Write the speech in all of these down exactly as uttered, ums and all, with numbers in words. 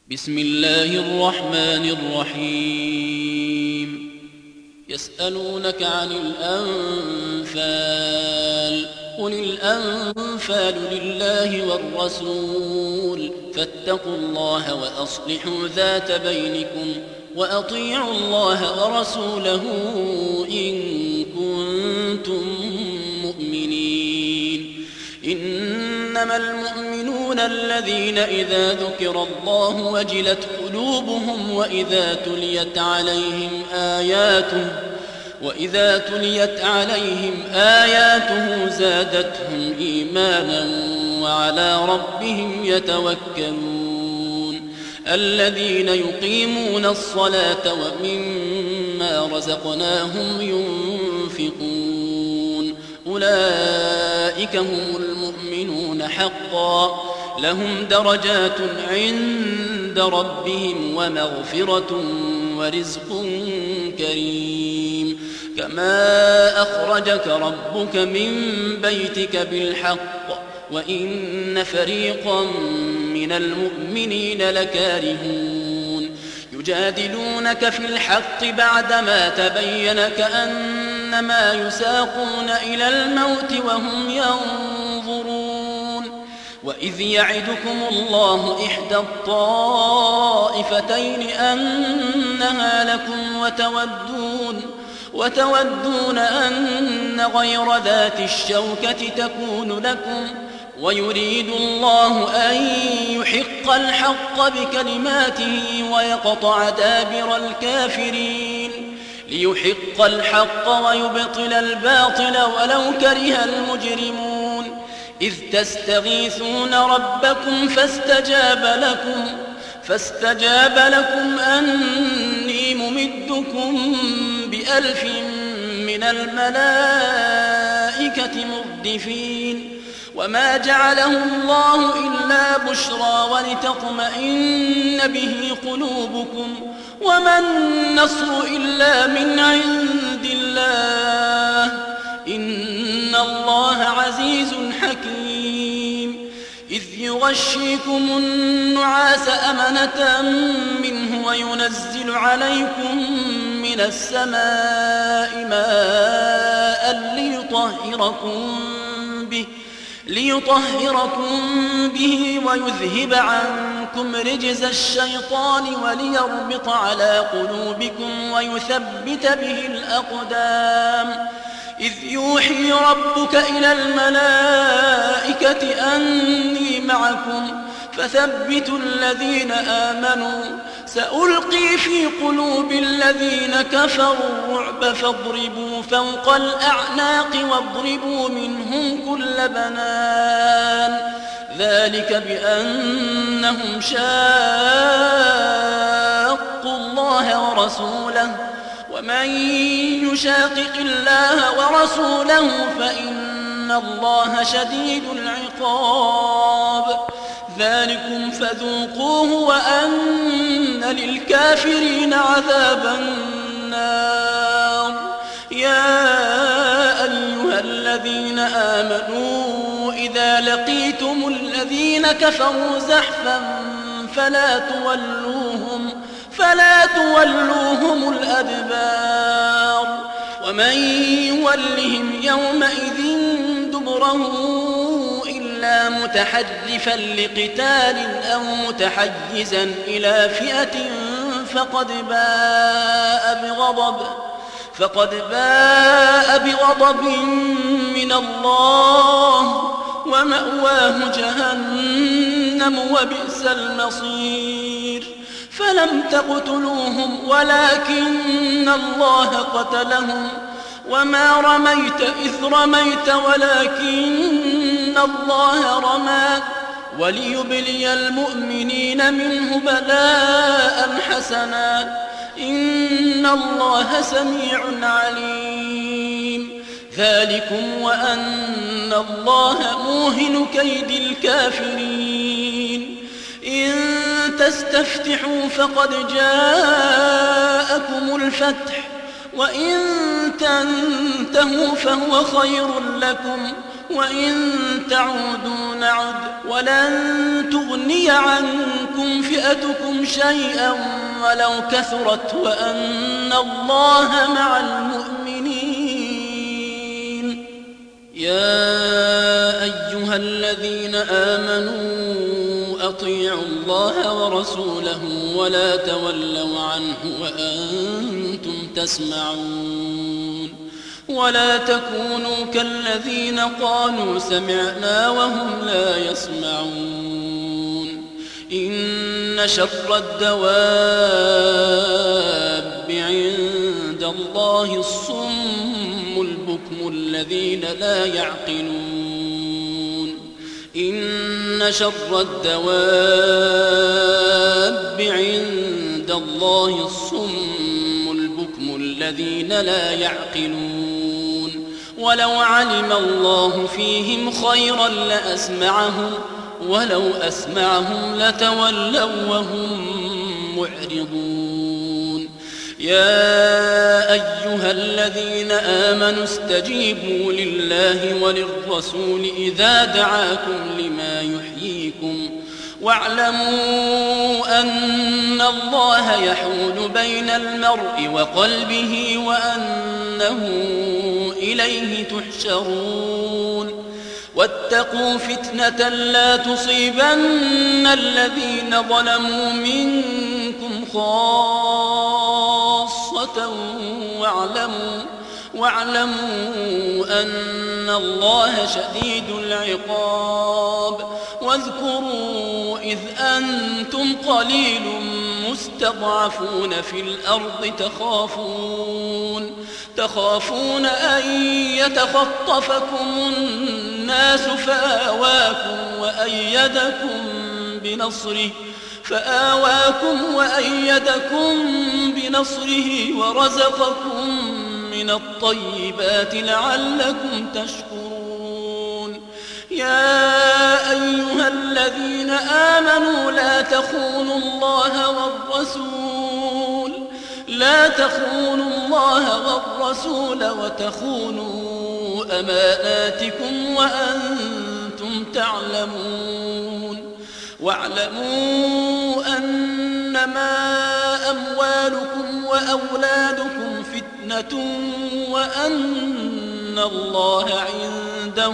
بسم الله الرحمن الرحيم يسألونك عن الأنفال قل الأنفال لله والرسول فاتقوا الله وأصلحوا ذات بينكم وأطيعوا الله ورسوله إن كنتم مؤمنين إنما المؤمنون الذين إذا ذكر الله وجلت قلوبهم وإذا تليت عليهم آياته وإذا تليت عليهم آياته زادتهم إيمانا وعلى ربهم يتوكلون الذين يقيمون الصلاة ومما رزقناهم ينفقون أولئك هم المؤمنون حقا لهم درجات عند ربهم ومغفرة ورزق كريم كما أخرجك ربك من بيتك بالحق وإن فريقا من المؤمنين لكارهون يجادلونك في الحق بعدما تبين كأنما يساقون إلى الموت وهم ينظرون وإذ يعدكم الله إحدى الطائفتين أنها لكم وتودون وتودون أن غير ذات الشوكة تكون لكم ويريد الله أن يحق الحق بكلماته ويقطع دابر الكافرين ليحق الحق ويبطل الباطل ولو كره المجرمون إذ تستغيثون ربكم فاستجاب لكم فاستجاب لكم أني ممدكم بألف من الملائكة مردفين وما جعله الله إلا بشرى ولتطمئن به قلوبكم وما النصر إلا من عند الله إن الله عزيز حكيم إذ يغشيكم النعاس أمنة منه وينزل عليكم من السماء ماء ليطهركم به ليطهركم به ويذهب عنكم رجز الشيطان وليربط على قلوبكم ويثبت به الأقدام إذ يوحي ربك إلى الملائكة أني معكم فثبتوا الذين آمنوا سألقي في قلوب الذين كفروا الرعب فاضربوا فوق الأعناق واضربوا منهم كل بنان ذلك بأنهم شاقوا الله ورسوله ومن يشاقق الله ورسوله فإن الله شديد العقاب ذلكم فذوقوه وأن للكافرين عذاب النار يا أيها الذين آمنوا إذا لقيتم الذين كفروا زحفا فلا تولوهم فلا تولوهم الأدبار ومن يولهم يومئذ دبره إلا متحرفا لقتال أو متحيزا إلى فئة فقد باء بغضب فقد باء بغضب من الله ومأواه جهنم وبئس المصير فلم تقتلوهم ولكن الله قتلهم وما رميت إذ رميت ولكن الله رمى وليبلي المؤمنين منه بلاء حسنا إن الله سميع عليم ذلكم وأن الله موهن كيد الكافرين إن تستفتحوا فقد جاءكم الفتح وإن تنتهوا فهو خير لكم وإن تعودوا نعد ولن تغني عنكم فئتكم شيئا ولو كثرت وأن الله مع المؤمنين. يا أيها الذين آمنوا أطيعوا الله ورسوله ولا تولوا عنه وأنتم تسمعون ولا تكونوا كالذين قالوا سمعنا وهم لا يسمعون. إن شر الدواب عند الله الصم البكم الذين لا يعقلون. إن شر الدواب عند الله الصم البكم الذين لا يعقلون. ولو علم الله فيهم خيرا لأسمعهم ولو أسمعهم لتولوا وهم معرضون. يا أيها الذين آمنوا استجيبوا لله وللرسول إذا دعاكم لما يحييكم واعلموا أن الله يحول بين المرء وقلبه وأنه إليه تحشرون. واتقوا فتنة لا تصيبن الذين ظلموا منكم خاصة واعلموا, واعلموا أن الله شديد العقاب. واذكروا إذ أنتم قليل مستضعفون في الأرض تخافون, تخافون أن يتخطفكم الناس فآواكم وأيدكم بنصره فآواكم وأيدكم بنصره ورزقكم من الطيبات لعلكم تشكرون. يا أيها الذين آمنوا لا تخونوا الله والرسول لا تخونوا الله والرسول وتخونوا أماناتكم وأنتم تعلمون. واعلموا أنما أموالكم وأولادكم فتنة وأن الله عنده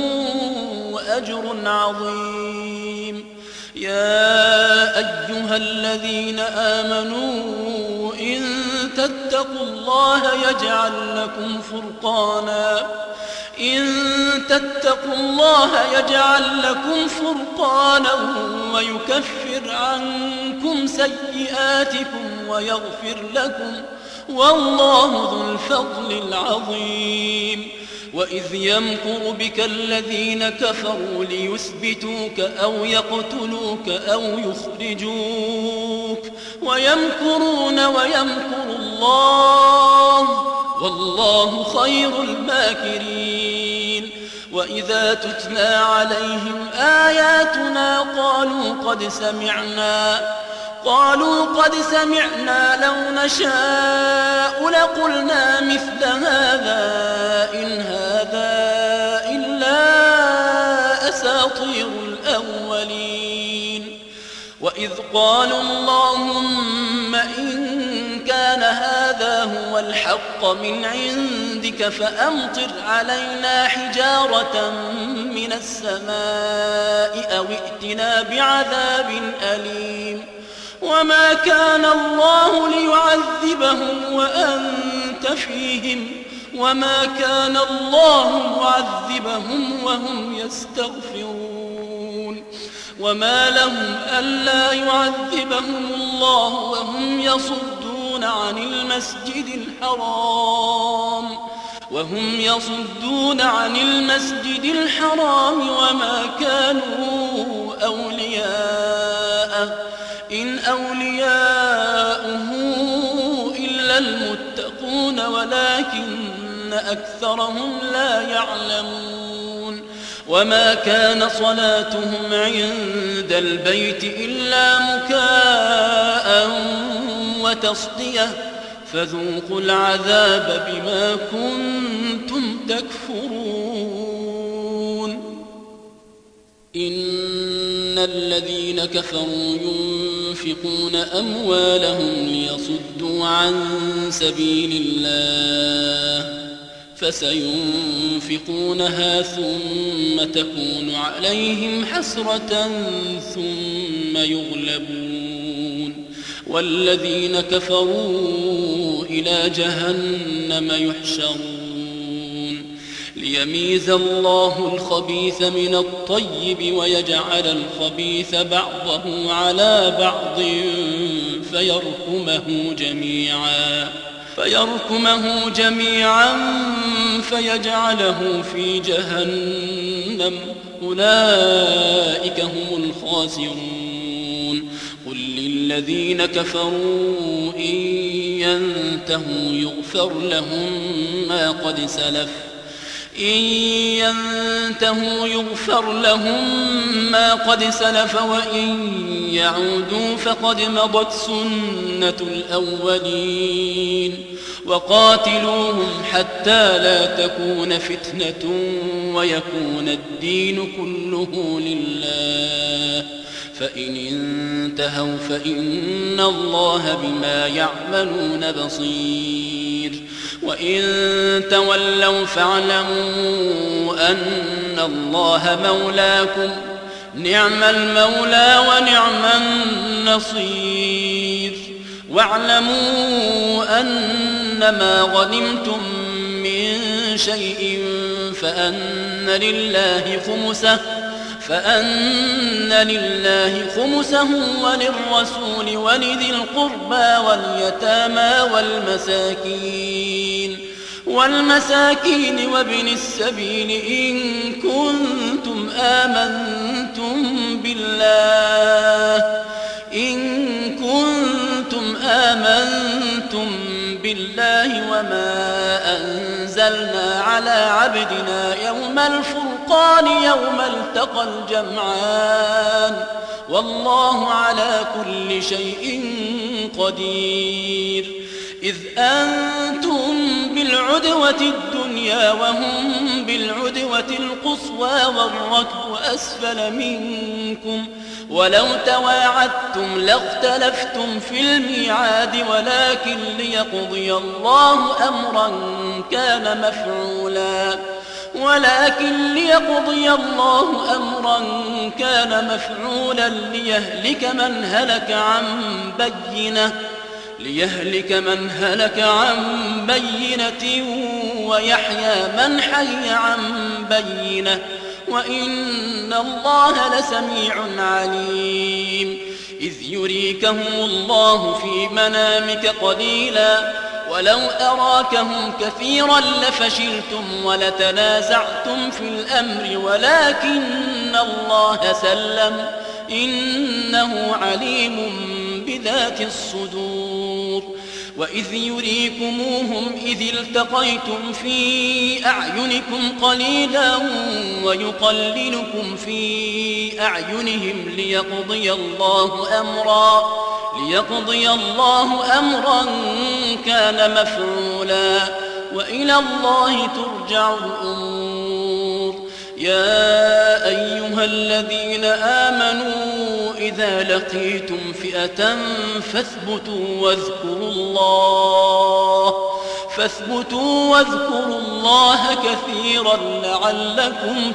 أجر عظيم. يا أيها الذين آمنوا إن تتقوا الله يجعل لكم فرقانا إن تتقوا الله يجعل لكم فرقانا ويكفر عنكم سيئاتكم ويغفر لكم والله ذو الفضل العظيم. وإذ يمكر بك الذين كفروا ليثبتوك أو يقتلوك أو يخرجوك ويمكرون ويمكر الله والله خير الماكرين. وإذا تتلى عليهم آياتنا قالوا قد سمعنا قالوا قد سمعنا لو نشاء لقلنا مثل هذا إن هذا إلا أساطير الأولين. وإذ قالوا اللهم إن كان هذا هو الحق من عندك فأمطر علينا حجارة من السماء أو ائتنا بعذاب أليم. وما كان الله ليعذبهم وأنت فيهم وما كان الله معذبهم وهم يستغفرون. وما لهم ألا يعذبهم الله وهم يصدون عن المسجد الحرام وهم يصدون عن المسجد الحرام وما كانوا أولياءه إن أولياؤه إلا المتقون ولكن أكثرهم لا يعلمون. وما كان صلاتهم عند البيت إلا مكاء وتصدية فذوقوا العذاب بما كنتم تكفرون. إن الذين كفروا ينفقون أموالهم ليصدوا عن سبيل الله فسينفقونها ثم تكون عليهم حسرة ثم يغلبون والذين كفروا إلى جهنم يحشرون ليميز الله الخبيث من الطيب ويجعل الخبيث بعضه على بعض فيركمه جميعا فيركمه جميعا فيجعله في جهنم أولئك هم الخاسرون قل للذين كفروا إن ينتهوا يغفر لهم ما قد سلف إن ينتهوا يغفر لهم ما قد سلف وإن يعودوا فقد مضت سنة الأولين وقاتلوهم حتى لا تكون فتنة ويكون الدين كله لله فإن انتهوا فإن الله بما يعملون بصير وإن تولوا فاعلموا أن الله مولاكم نعم المولى ونعم النصير واعلموا أنما غنمتم من شيء فأن لله خمسه فأن لله خمسه وللرسول ولذي القربى واليتامى والمساكين والمساكين وابن السبيل إن كنتم آمنتم بالله إن كنتم آمنتم بالله وما أنزلنا على عبدنا يوم الفرقان يوم التقى الجمعان والله على كل شيء قدير إذ أنتم بالعدوة الدنيا وهم بالعدوة القصوى والركب أسفل منكم ولو تواعدتم لاختلفتم في الميعاد ولكن ليقضي الله أمرا كان مفعولا ولكن ليقضي الله أمرا كان مفعولا ليهلك من هلك عن بينة ليهلك من هلك عن بينة ويحيى من حي عن بينة وإن الله لسميع عليم إذ يريكهم الله في منامك قليلا ولو أراكهم كثيرا لفشلتم ولتنازعتم في الأمر ولكن الله سلم إنه عليم بذات الصدور وإذ يريكموهم إذ التقيتم في أعينكم قليلا ويقللكم في أعينهم ليقضي الله أمرا ليقضي الله أمرا كان مفعولا وإلى الله ترجع الأمور يا أيها الذين آمنوا إذا لقيتم فئة فاثبتوا واذكروا الله فاثبتوا واذكروا الله كثيرا لعلكم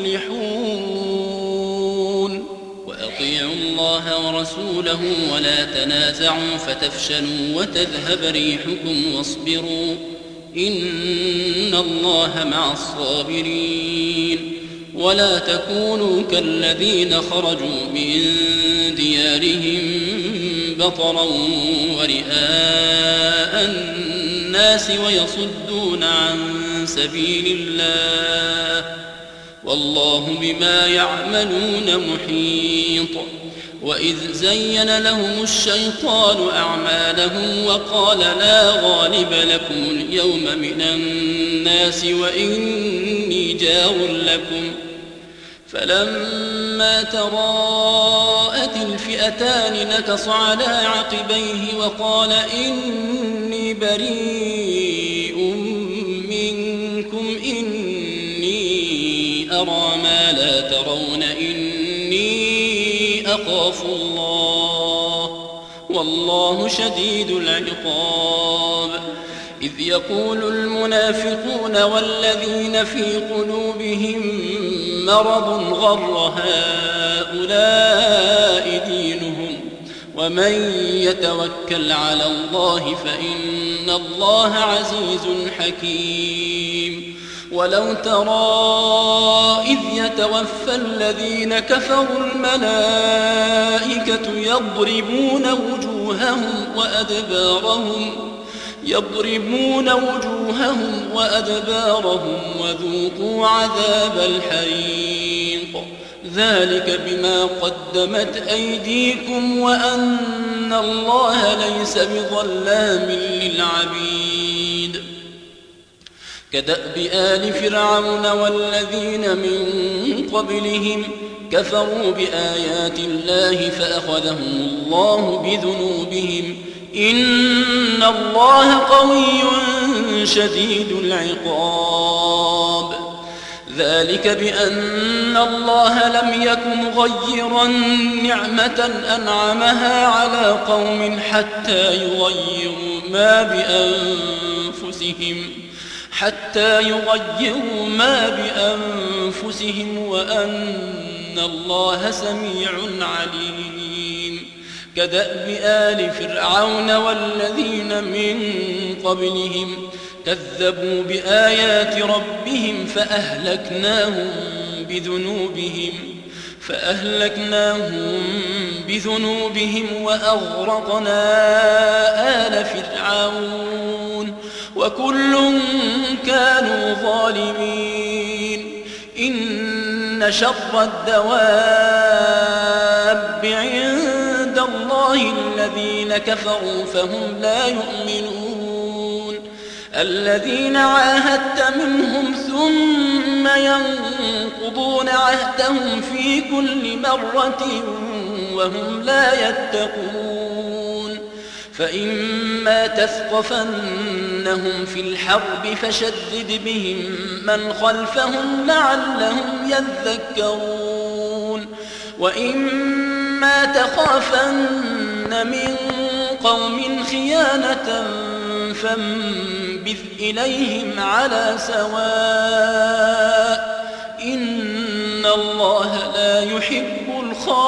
تفلحون وأطيعوا الله ورسوله ولا تنازعوا فتفشلوا وتذهب ريحكم واصبروا إن الله مع الصابرين ولا تكونوا كالذين خرجوا من ديارهم بطرا ورئاء الناس ويصدون عن سبيل الله والله بما يعملون محيط وإذ زين لهم الشيطان أعمالهم وقال لا غالب لكم اليوم من الناس وإني جار لكم فلما تراءت الفئتان نكص على عقبيه وقال إني بريء منكم إني أرى ما لا ترون إني فخافوا الله والله شديد العقاب. إذ يقول المنافقون والذين في قلوبهم مرض غر هؤلاء دينهم ومن يتوكل على الله فإن الله عزيز حكيم. ولو ترى إذ يتوفى الذين كفروا الملائكة يضربون وجوههم وأدبارهم يضربون وجوههم وأدبارهم وذوقوا عذاب الحريق ذلك بما قدمت أيديكم وأن الله ليس بظلام للعبيد. كدأب آل فرعون والذين من قبلهم كفروا بآيات الله فأخذهم الله بذنوبهم إن الله قوي شديد العقاب. ذلك بأن الله لم يكن مغيرا نعمة أنعمها على قوم حتى يغيروا ما بأنفسهم حتى يغيروا ما بأنفسهم وأن الله سميع عليم. كدأب آل فرعون والذين من قبلهم كذبوا بآيات ربهم فأهلكناهم بذنوبهم فأهلكناهم بذنوبهم وأغرقنا آل فرعون وكل كانوا ظالمين. إن شر الدواب عند الله الذين كفروا فهم لا يؤمنون الذين عاهدت منهم ثم ينقضون عهدهم في كل مرة وهم لا يتقون. فإما تثقفنهم في الحرب فشدد بهم من خلفهم لعلهم يذكرون. وإما تخافن من قوم خيانة فانبذ إليهم على سواء إن الله لا يحب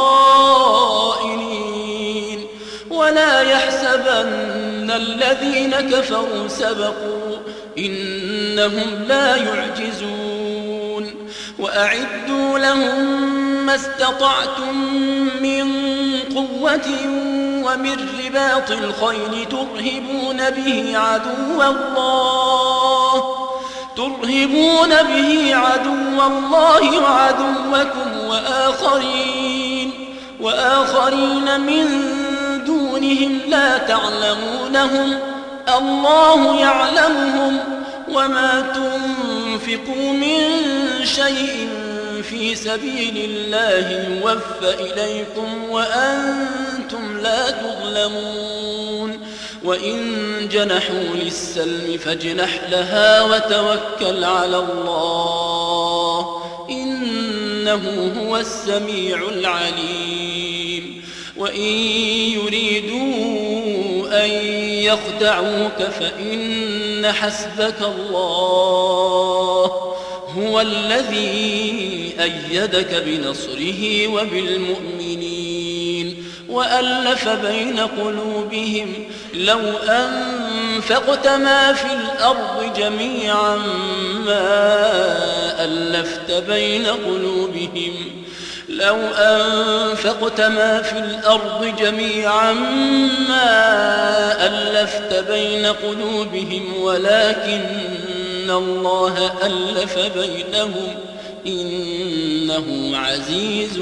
الخائنين. ولا يحسبن الذين كفروا سبقوا إنهم لا يعجزون. وأعدوا لهم ما استطعتم من قوة ومن رباط الخيل ترهبون به عدو الله ترهبون به عدو الله وعدوكم وآخرين وآخرين من دونهم لا تعلمونهم الله يعلمهم وما تنفقوا من شيء في سبيل الله يوفى إليكم وأنتم لا تظلمون. وإن جنحوا للسلم فاجنح لها وتوكل على الله إنه هو السميع العليم. وإن يريدوا أن يخدعوك فإن حسبك الله هو الذي أيدك بنصره وبالمؤمنين وألف بين قلوبهم لو أنفقت ما في الأرض جميعا ما ألفت بين قلوبهم لو أنفقت ما في الأرض جميعا ما ألفت بين قلوبهم ولكن الله ألف بينهم إنه عزيز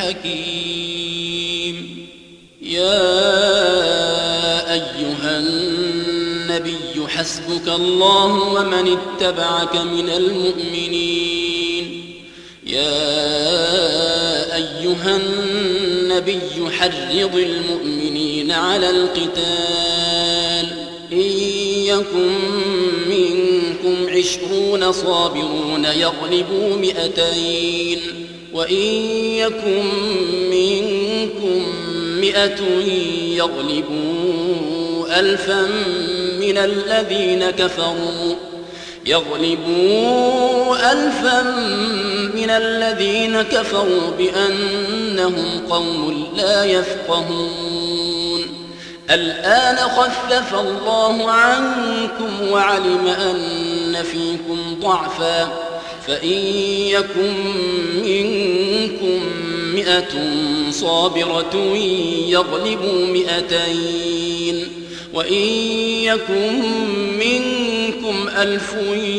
حكيم. يا أيها النبي حسبك الله ومن اتبعك من المؤمنين. يا أيها النبي حرض المؤمنين على القتال إن يكن منكم عشرون صابرون يغلبوا مئتين وإن يكن منكم مئة يغلبوا ألفا من الذين كفروا يغلبوا ألفا من الذين كفروا بأنهم قوم لا يفقهون الآن خفف الله عنكم وعلم أن فيكم ضعفا فإن يكن منكم مئة صابرة يغلبوا مئتين وإن يكن منكم ألف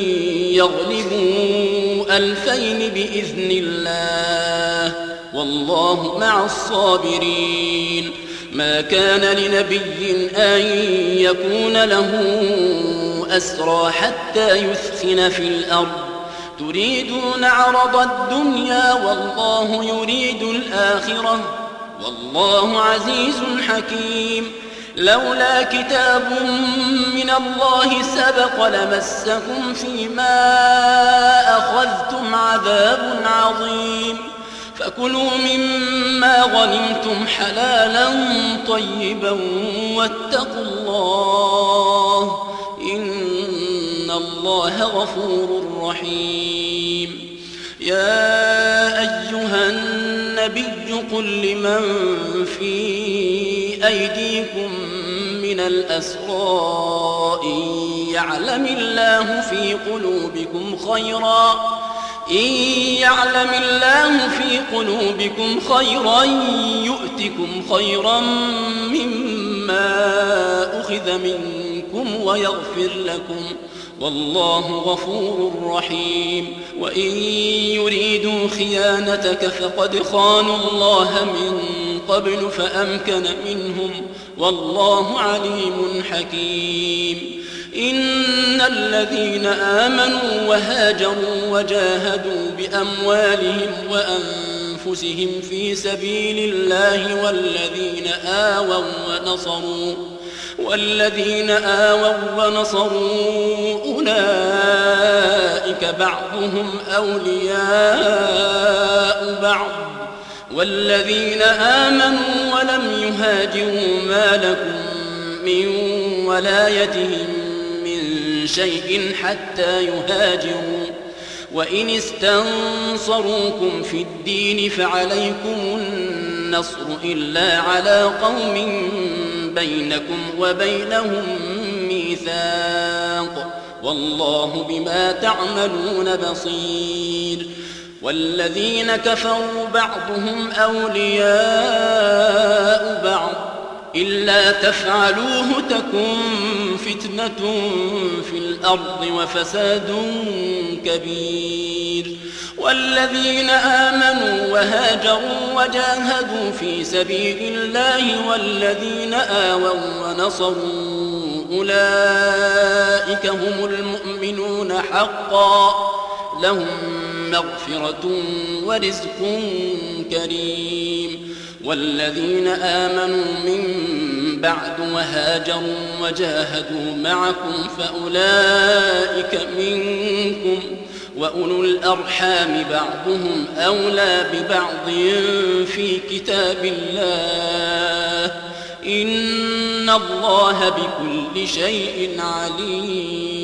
يغلبوا ألفين بإذن الله والله مع الصابرين ما كان لنبي أن يكون له أسرى حتى يثخن في الأرض تريدون عرض الدنيا والله يريد الآخرة والله عزيز حكيم لولا كتاب من الله سبق لمسكم فيما أخذتم عذاب عظيم فكلوا مما غنمتم حلالا طيبا واتقوا الله إن الله غفور رحيم يا أيها النبي قل لمن في أيديكم من الأسرى إن يعلم الله في قلوبكم خيرا إن يعلم الله في قلوبكم خيرا يؤتكم خيرا مما أخذ منكم ويغفر لكم والله غفور رحيم وإن يريدوا خيانتك فقد خانوا الله من قبل فأمكن منهم والله عليم حكيم إن الذين آمنوا وهاجروا وجاهدوا بأموالهم وأنفسهم في سبيل الله والذين آووا ونصروا والذين آووا ونصروا أولئك بعضهم أولياء بعض والذين آمنوا ولم يهاجروا ما لكم من ولايتهم من شيء حتى يهاجروا وإن استنصروكم في الدين فعليكم النصر إلا على قوم بينكم وبينهم ميثاق والله بما تعملون بصير والذين كفروا بعضهم أولياء بعض إلا تفعلوه تكن فتنة في الأرض وفساد كبير والذين آمنوا وهاجروا وجاهدوا في سبيل الله والذين آووا ونصروا أولئك هم المؤمنون حقا لهم مغفرة ورزق كريم والذين آمنوا من بعد وهاجروا وجاهدوا معكم فأولئك منكم وأولو الأرحام بعضهم أولى ببعض في كتاب الله إن الله بكل شيء عليم